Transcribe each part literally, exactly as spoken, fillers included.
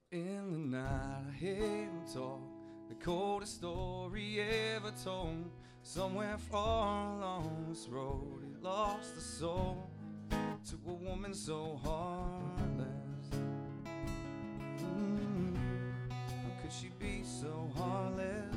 In the night I hear him talk, the coldest story ever told. Somewhere far along this road he lost a soul to a woman so heartless. Mm, how could she be so heartless?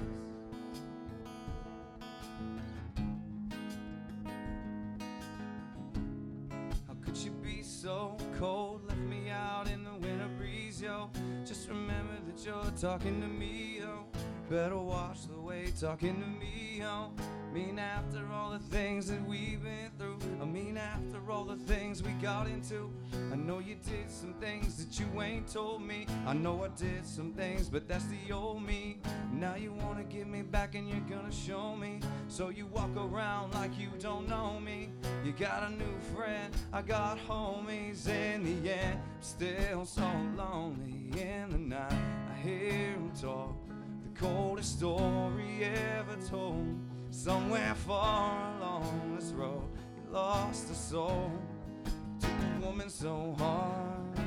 How could she be so cold? Left me out in the winter breeze, yo. Just remember that you're talking to me, yo. Better watch the way you're talking to me, yo. I mean, after all the things that we've been through, I mean, after all the things we got into, I know you did some things that you ain't told me. I know I did some things, but that's the old me. Now you wanna get me back and you're gonna show me. So you walk around like you don't know me. You got a new friend, I got homies. In the end, I'm still so lonely. In the night, I hear him talk, the coldest story ever told. Somewhere far along this road, he lost a soul to a woman so heartless.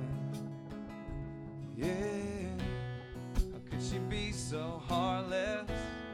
Yeah, how could she be so heartless?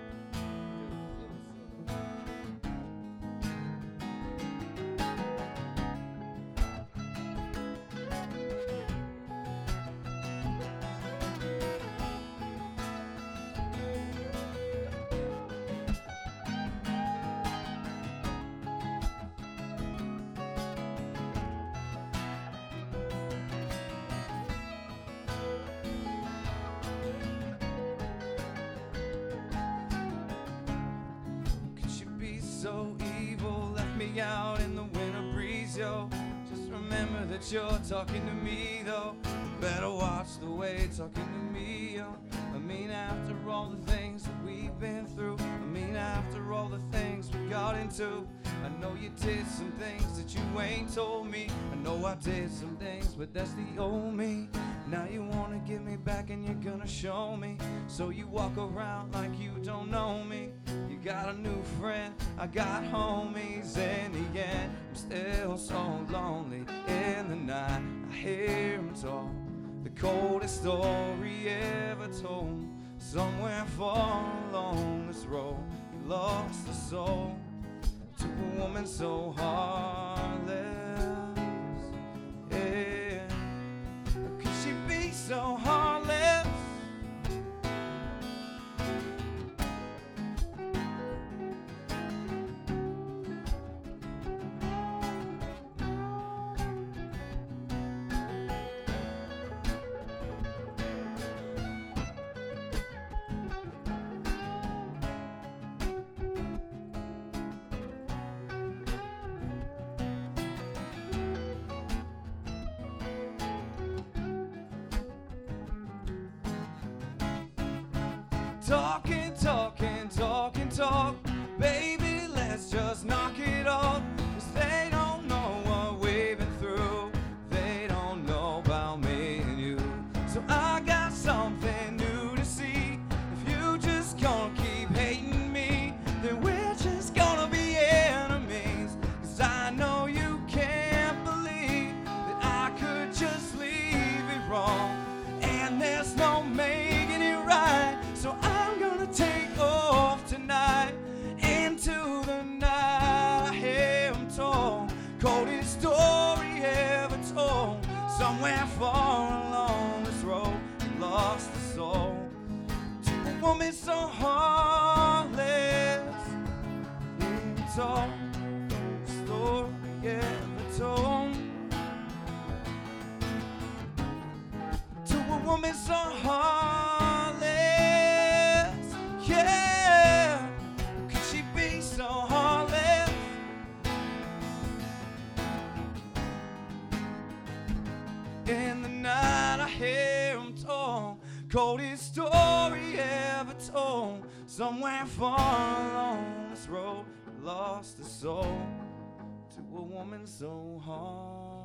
So evil, left me out in the winter breeze, yo. Just remember that you're talking to me, though. Better watch the way you're talking to me, yo. I mean, after all the things that we've been through, I mean, after all the things we got into, I know you did some things that you ain't told me. I know I did some things, but that's the old me. Now you wanna get me back and you're gonna show me. So you walk around like you don't know me. You got a new friend, I got homies. In the end, I'm still so lonely. In the night, I hear him talk, the coldest story ever told. Somewhere far along this road, he lost a soul to a woman so heartless. Yeah, how could she be so heartless? Talking, talking, talking, talk. Baby, let's just knock it off. Cause they don't know what we've been through. They don't know about me and you. So I got something new to see. If you just gonna keep hating me, then we're just gonna be enemies. Cause I know you can't believe that I could just leave it wrong. And there's no making it right. So I'm gonna take off tonight into the night. I hear him talk, coldest story ever told. Somewhere far along this road, he lost a soul to a woman so heartless. He talk, story ever told to a woman so heartless. Yeah, could she be so heartless? In the night I hear him talk, coldest story ever told. Somewhere far along this road, lost a soul to a woman so hard.